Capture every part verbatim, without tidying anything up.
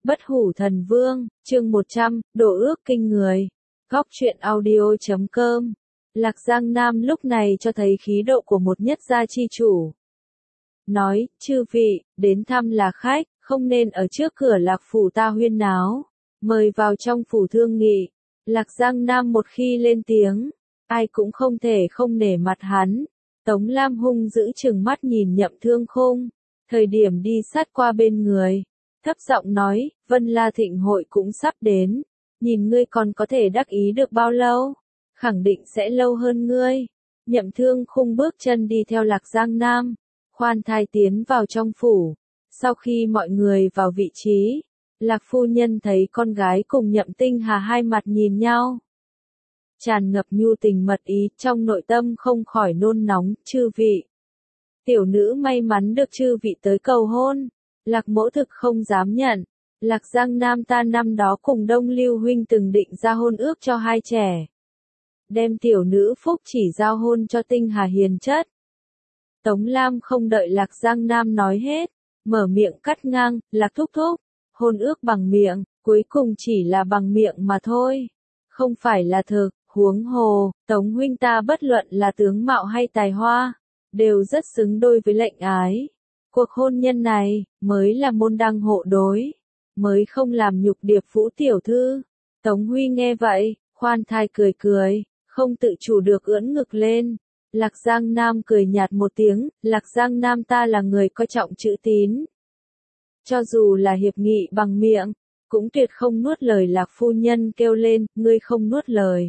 Bất hủ thần vương, chương một trăm, đổ ước kinh người. Góc truyện audio chấm com. Lạc Giang Nam lúc này cho thấy khí độ của một nhất gia chi chủ. Nói, chư vị, đến thăm là khách, không nên ở trước cửa Lạc phủ ta huyên náo. Mời vào trong phủ thương nghị. Lạc Giang Nam một khi lên tiếng, ai cũng không thể không nể mặt hắn. Tống Lam hung giữ chừng mắt nhìn Nhậm Thương Khung, thời điểm đi sát qua bên người. Thấp giọng nói, Vân La Thịnh hội cũng sắp đến, nhìn ngươi còn có thể đắc ý được bao lâu, khẳng định sẽ lâu hơn ngươi. Nhậm Thương Khung bước chân đi theo Lạc Giang Nam, khoan thai tiến vào trong phủ. Sau khi mọi người vào vị trí, Lạc phu nhân thấy con gái cùng Nhậm Tinh Hà hai mặt nhìn nhau, tràn ngập nhu tình mật ý, trong nội tâm không khỏi nôn nóng. Chư vị, tiểu nữ may mắn được chư vị tới cầu hôn. Lạc mẫu thực không dám nhận. Lạc Giang Nam ta năm đó cùng Đông Lưu huynh từng định ra hôn ước cho hai trẻ, đem tiểu nữ phúc chỉ giao hôn cho Tinh Hà hiền chất. Tống Lam không đợi Lạc Giang Nam nói hết, mở miệng cắt ngang, Lạc thúc thúc, hôn ước bằng miệng, cuối cùng chỉ là bằng miệng mà thôi, không phải là thực. Huống hồ, Tống huynh ta bất luận là tướng mạo hay tài hoa, đều rất xứng đôi với lệnh ái. Cuộc hôn nhân này, mới là môn đăng hộ đối, mới không làm nhục Điệp Vũ tiểu thư. Tống Huy nghe vậy, khoan thai cười cười, không tự chủ được ưỡn ngực lên. Lạc Giang Nam cười nhạt một tiếng, Lạc Giang Nam ta là người coi trọng chữ tín. Cho dù là hiệp nghị bằng miệng, cũng tuyệt không nuốt lời. Lạc phu nhân kêu lên, ngươi không nuốt lời,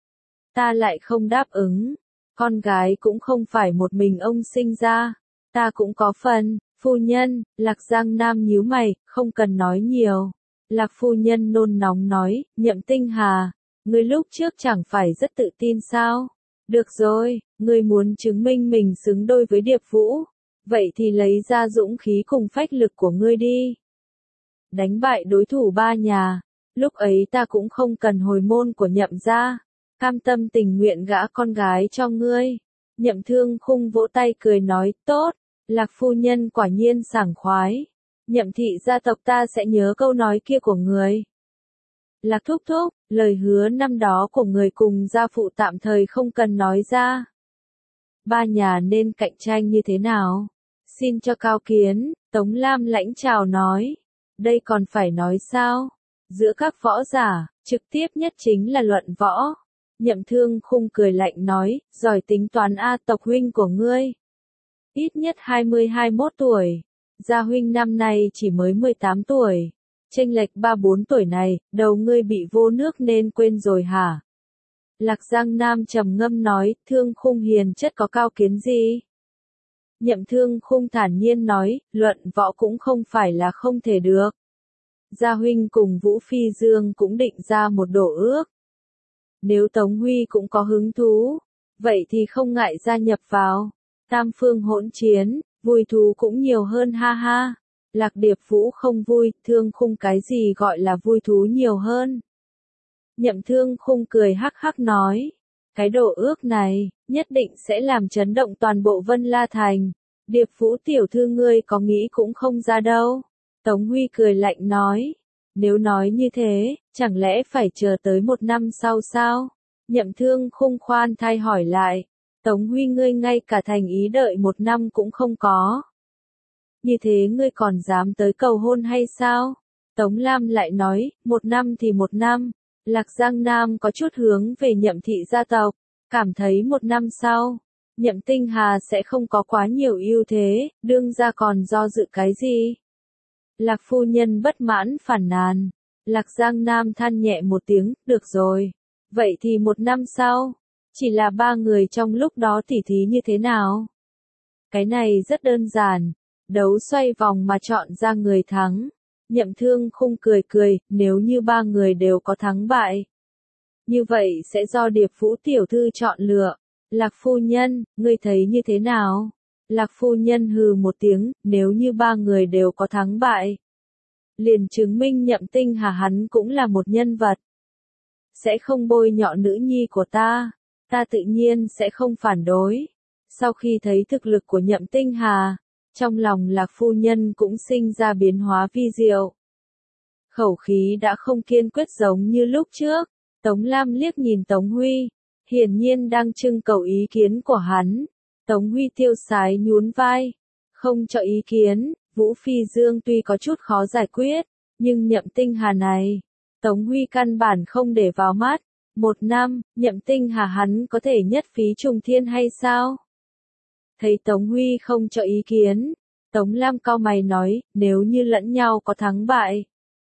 ta lại không đáp ứng. Con gái cũng không phải một mình ông sinh ra, ta cũng có phần. Phu nhân, Lạc Giang Nam nhíu mày, không cần nói nhiều. Lạc phu nhân nôn nóng nói, Nhậm Tinh Hà, ngươi lúc trước chẳng phải rất tự tin sao? Được rồi, ngươi muốn chứng minh mình xứng đôi với Điệp Vũ, vậy thì lấy ra dũng khí cùng phách lực của ngươi đi. Đánh bại đối thủ ba nhà, lúc ấy ta cũng không cần hồi môn của Nhậm gia, cam tâm tình nguyện gả con gái cho ngươi. Nhậm Thương Khung vỗ tay cười nói, tốt, Lạc phu nhân quả nhiên sảng khoái. Nhậm thị gia tộc ta sẽ nhớ câu nói kia của người. Lạc thúc thúc, lời hứa năm đó của người cùng gia phụ tạm thời không cần nói ra. Ba nhà nên cạnh tranh như thế nào? Xin cho cao kiến. Tống Lam lãnh chào nói. Đây còn phải nói sao? Giữa các võ giả, trực tiếp nhất chính là luận võ. Nhậm Thương Khung cười lạnh nói, giỏi tính toán a. Tộc huynh của ngươi ít nhất hai mươi hai mươi mốt tuổi, gia huynh năm nay chỉ mới mười tám tuổi, chênh lệch ba bốn tuổi này, đầu ngươi bị vô nước nên quên rồi hả? Lạc Giang Nam trầm ngâm nói, Thương Khung hiền chất có cao kiến gì? Nhậm Thương Khung thản nhiên nói, luận võ cũng không phải là không thể được. Gia huynh cùng Vũ Phi Dương cũng định ra một đổ ước. Nếu Tống Huy cũng có hứng thú, vậy thì không ngại gia nhập vào. Tam phương hỗn chiến, vui thú cũng nhiều hơn ha ha. Lạc Điệp Vũ không vui, Thương Khung cái gì gọi là vui thú nhiều hơn? Nhậm Thương Khung cười hắc hắc nói, cái đổ ước này, nhất định sẽ làm chấn động toàn bộ Vân La Thành. Điệp Vũ tiểu thư ngươi có nghĩ cũng không ra đâu. Tống Huy cười lạnh nói, nếu nói như thế, chẳng lẽ phải chờ tới một năm sau sao? Nhậm Thương Khung khoan thai hỏi lại, Tống Huy ngươi ngay cả thành ý đợi một năm cũng không có. Như thế ngươi còn dám tới cầu hôn hay sao? Tống Lam lại nói, một năm thì một năm. Lạc Giang Nam có chút hướng về Nhậm thị gia tộc, cảm thấy một năm sau, Nhậm Tinh Hà sẽ không có quá nhiều ưu thế, đương ra còn do dự cái gì? Lạc phu nhân bất mãn phản nàn. Lạc Giang Nam than nhẹ một tiếng, được rồi. Vậy thì một năm sau, chỉ là ba người trong lúc đó tỉ thí như thế nào? Cái này rất đơn giản, đấu xoay vòng mà chọn ra người thắng. Nhậm Thương Khung cười cười, nếu như ba người đều có thắng bại, như vậy sẽ do Điệp Vũ tiểu thư chọn lựa. Lạc phu nhân, ngươi thấy như thế nào? Lạc phu nhân hừ một tiếng, nếu như ba người đều có thắng bại, liền chứng minh Nhậm Tinh Hà hắn cũng là một nhân vật, sẽ không bôi nhọ nữ nhi của ta, ta tự nhiên sẽ không phản đối. Sau khi thấy thực lực của Nhậm Tinh Hà, trong lòng Lạc phu nhân cũng sinh ra biến hóa vi diệu. khẩu khí đã không kiên quyết giống như lúc trước. Tống Lam liếc nhìn Tống Huy, hiển nhiên đang trưng cầu ý kiến của hắn. Tống Huy tiêu sái nhún vai, không cho ý kiến. Vũ Phi Dương tuy có chút khó giải quyết, nhưng Nhậm Tinh Hà này, Tống Huy căn bản không để vào mắt. Một năm, Nhậm Tinh Hà hắn có thể nhất phí trùng thiên hay sao? Thấy Tống Huy không cho ý kiến, Tống Lam cau mày nói, nếu như lẫn nhau có thắng bại,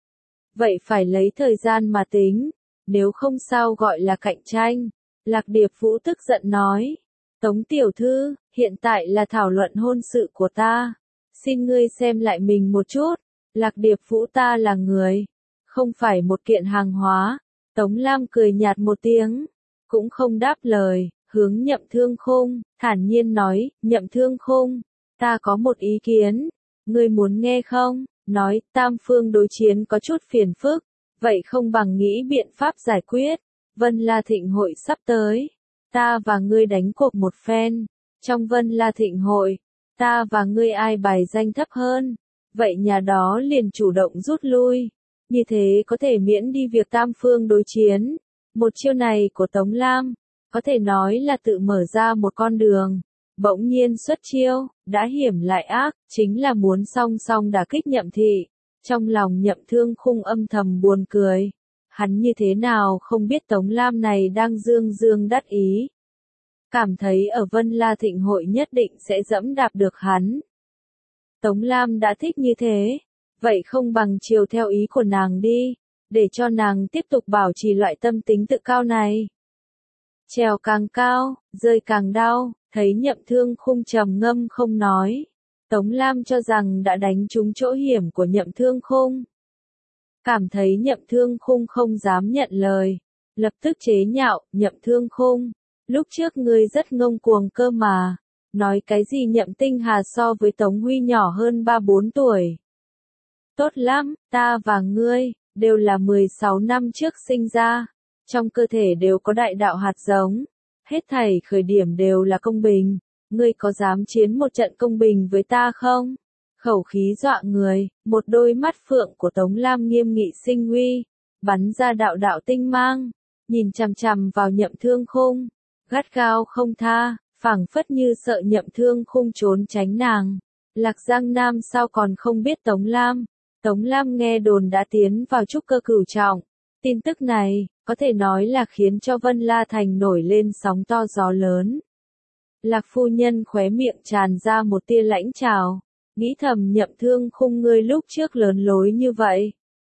vậy phải lấy thời gian mà tính, nếu không sao gọi là cạnh tranh. Lạc Điệp Vũ tức giận nói, Tống tiểu thư, hiện tại là thảo luận hôn sự của ta, xin ngươi xem lại mình một chút. Lạc Điệp Vũ, ta là người, không phải một kiện hàng hóa. Tống Lam cười nhạt một tiếng, cũng không đáp lời, hướng Nhậm Thương Khung, thản nhiên nói, Nhậm Thương Khung, ta có một ý kiến, ngươi muốn nghe không? Nói, tam phương đối chiến có chút phiền phức, vậy không bằng nghĩ biện pháp giải quyết. Vân La Thịnh hội sắp tới, ta và ngươi đánh cuộc một phen, trong Vân La Thịnh hội, ta và ngươi ai bài danh thấp hơn, vậy nhà đó liền chủ động rút lui. Như thế có thể miễn đi việc tam phương đối chiến. Một chiêu này của Tống Lam, có thể nói là tự mở ra một con đường. Bỗng nhiên xuất chiêu, đã hiểm lại ác, chính là muốn song song đả kích Nhậm thị. Trong lòng Nhậm Thương Khung âm thầm buồn cười. Hắn như thế nào không biết Tống Lam này đang dương dương đắc ý. Cảm thấy ở Vân La Thịnh hội nhất định sẽ dẫm đạp được hắn. Tống Lam đã thích như thế. Vậy không bằng chiều theo ý của nàng đi, để cho nàng tiếp tục bảo trì loại tâm tính tự cao này. Trèo càng cao, rơi càng đau, thấy Nhậm Thương Khung trầm ngâm không nói. Tống Lam cho rằng đã đánh trúng chỗ hiểm của Nhậm Thương Khung. Cảm thấy Nhậm Thương Khung không dám nhận lời, lập tức chế nhạo, Nhậm Thương Khung, lúc trước ngươi rất ngông cuồng cơ mà, nói cái gì Nhậm Tinh Hà so với Tống Huy nhỏ hơn ba bốn tuổi. Tốt lắm, ta và ngươi, đều là mười sáu năm trước sinh ra, trong cơ thể đều có đại đạo hạt giống, hết thảy khởi điểm đều là công bình, ngươi có dám chiến một trận công bình với ta không? Khẩu khí dọa người, một đôi mắt phượng của Tống Lam nghiêm nghị sinh uy, bắn ra đạo đạo tinh mang, nhìn chằm chằm vào Nhậm Thương Khung, gắt gao không tha, phảng phất như sợ Nhậm Thương Khung trốn tránh nàng. Lạc Giang Nam sao còn không biết Tống Lam? Tống Lam nghe đồn đã tiến vào trúc cơ cửu trọng. Tin tức này, có thể nói là khiến cho Vân La Thành nổi lên sóng to gió lớn. Lạc phu nhân khóe miệng tràn ra một tia lãnh trào, nghĩ thầm Nhậm Thương Khung ngươi lúc trước lớn lối như vậy.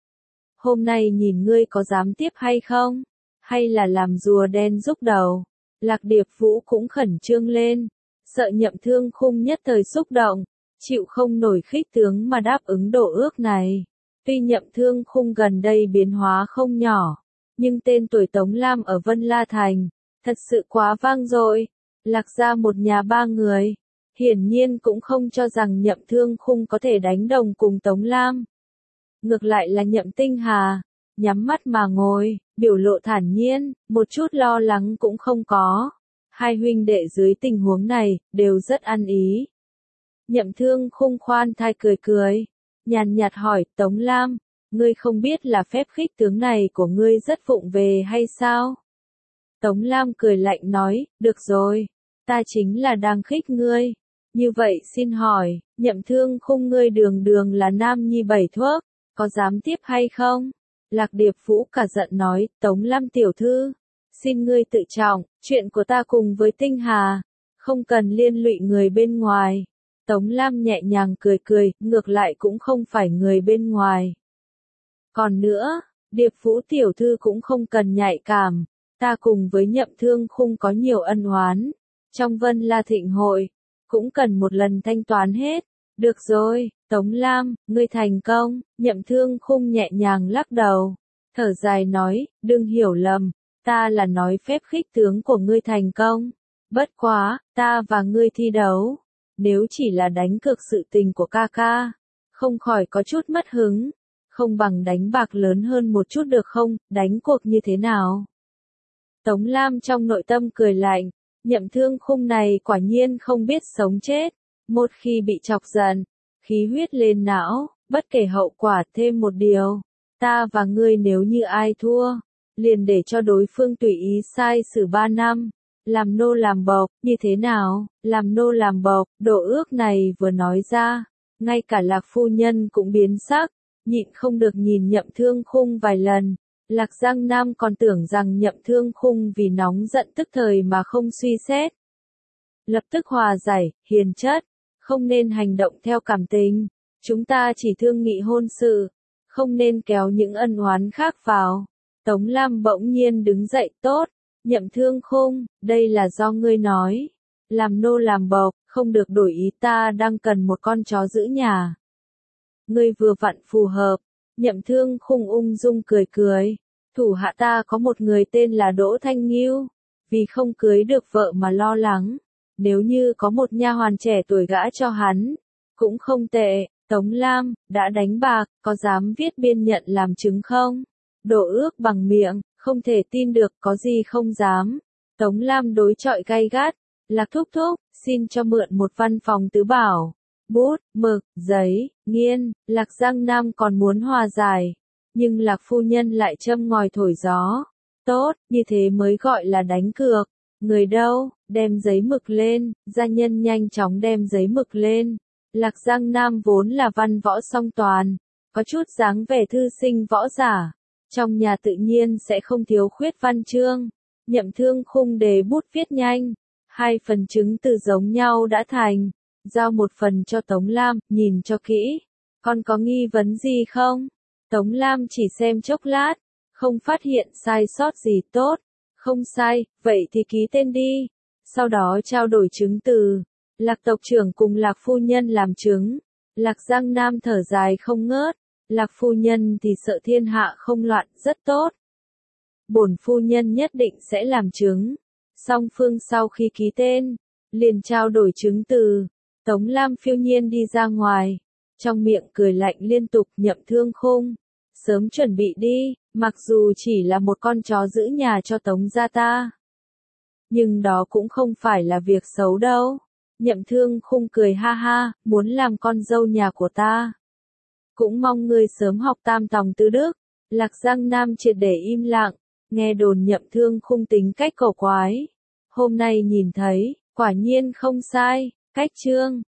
Hôm nay nhìn ngươi có dám tiếp hay không? Hay là làm rùa đen rúc đầu? Lạc Điệp Vũ cũng khẩn trương lên, sợ Nhậm Thương Khung nhất thời xúc động, chịu không nổi khích tướng mà đáp ứng độ ước này. Tuy Nhậm Thương Khung gần đây biến hóa không nhỏ, nhưng tên tuổi Tống Lam ở Vân La Thành, thật sự quá vang dội. Lạc gia một nhà ba người, hiển nhiên cũng không cho rằng Nhậm Thương Khung có thể đánh đồng cùng Tống Lam. Ngược lại là Nhậm Tinh Hà, nhắm mắt mà ngồi, biểu lộ thản nhiên, một chút lo lắng cũng không có. Hai huynh đệ dưới tình huống này, đều rất ăn ý. Nhậm Thương Khung khoan thai cười cười, nhàn nhạt hỏi, Tống Lam, ngươi không biết là phép khích tướng này của ngươi rất vụng về hay sao? Tống Lam cười lạnh nói, được rồi, ta chính là đang khích ngươi. Như vậy xin hỏi, Nhậm Thương Khung ngươi đường đường là nam nhi bảy thuốc, có dám tiếp hay không? Lạc Điệp Vũ cả giận nói, Tống Lam tiểu thư, xin ngươi tự trọng, chuyện của ta cùng với Tinh Hà, không cần liên lụy người bên ngoài. Tống Lam nhẹ nhàng cười cười, ngược lại cũng không phải người bên ngoài. Còn nữa, Điệp Vũ tiểu thư cũng không cần nhạy cảm, ta cùng với Nhậm Thương Khung có nhiều ân oán, trong Vân La Thịnh hội, cũng cần một lần thanh toán hết. Được rồi, Tống Lam, ngươi thành công. Nhậm Thương Khung nhẹ nhàng lắc đầu, thở dài nói, đừng hiểu lầm, ta là nói phép khích tướng của ngươi thành công. Bất quá, ta và ngươi thi đấu, nếu chỉ là đánh cược sự tình của ca ca, không khỏi có chút mất hứng, không bằng đánh bạc lớn hơn một chút được không, đánh cuộc như thế nào? Tống Lam trong nội tâm cười lạnh, Nhậm Thương Khung này quả nhiên không biết sống chết, một khi bị chọc giận, khí huyết lên não, bất kể hậu quả thêm một điều, Ta và ngươi nếu như ai thua, liền để cho đối phương tùy ý sai xử ba năm, làm nô làm bộc, như thế nào, làm nô làm bộc, đồ ước này vừa nói ra, ngay cả Lạc phu nhân cũng biến sắc, nhịn không được nhìn Nhậm Thương Khung vài lần. Lạc Giang Nam còn tưởng rằng Nhậm Thương Khung vì nóng giận tức thời mà không suy xét. Lập tức hòa giải, hiền chất, không nên hành động theo cảm tình, chúng ta chỉ thương nghị hôn sự, không nên kéo những ân oán khác vào. Tống Lam bỗng nhiên đứng dậy, tốt, Nhậm Thương Khung, đây là do ngươi nói, làm nô làm bộc, không được đổi ý, ta đang cần một con chó giữ nhà. Ngươi vừa vặn phù hợp. Nhậm Thương Khung ung dung cười cười, thủ hạ ta có một người tên là Đỗ Thanh Ngưu, vì không cưới được vợ mà lo lắng, nếu như có một nha hoàn trẻ tuổi gả cho hắn, cũng không tệ. Tống Lam, đã đánh bạc, có dám viết biên nhận làm chứng không? Đổ ước bằng miệng, không thể tin được, có gì không dám. Tống Lam đối chọi gay gắt, Lạc thúc thúc, xin cho mượn một văn phòng tứ bảo. Bút, mực, giấy, nghiên, Lạc Giang Nam còn muốn hòa giải, nhưng Lạc phu nhân lại châm ngòi thổi gió. Tốt, như thế mới gọi là đánh cược. Người đâu, đem giấy mực lên, gia nhân nhanh chóng đem giấy mực lên. Lạc Giang Nam vốn là văn võ song toàn, có chút dáng vẻ thư sinh võ giả, trong nhà tự nhiên sẽ không thiếu khuyết văn chương. Nhậm Thương Khung đề bút viết nhanh, hai phần chứng từ giống nhau đã thành, giao một phần cho Tống Lam, nhìn cho kỹ, con có nghi vấn gì không? Tống Lam chỉ xem chốc lát, không phát hiện sai sót gì, tốt, không sai, vậy thì ký tên đi, sau đó trao đổi chứng từ. Lạc tộc trưởng cùng Lạc phu nhân làm chứng, Lạc Giang Nam thở dài không ngớt, Lạc phu nhân thì sợ thiên hạ không loạn, rất tốt. Bổn phu nhân nhất định sẽ làm chứng. Song phương sau khi ký tên, liền trao đổi chứng từ, Tống Lam phiêu nhiên đi ra ngoài, trong miệng cười lạnh liên tục. Nhậm Thương Khung, sớm chuẩn bị đi, mặc dù chỉ là một con chó giữ nhà cho Tống gia ta, nhưng đó cũng không phải là việc xấu đâu. Nhậm Thương Khung cười ha ha, muốn làm con dâu nhà của ta, cũng mong ngươi sớm học tam tòng tứ đức. Lạc Giang Nam triệt để im lặng, nghe đồn Nhậm Thương Khung tính cách cổ quái, hôm nay nhìn thấy, quả nhiên không sai. Cách chương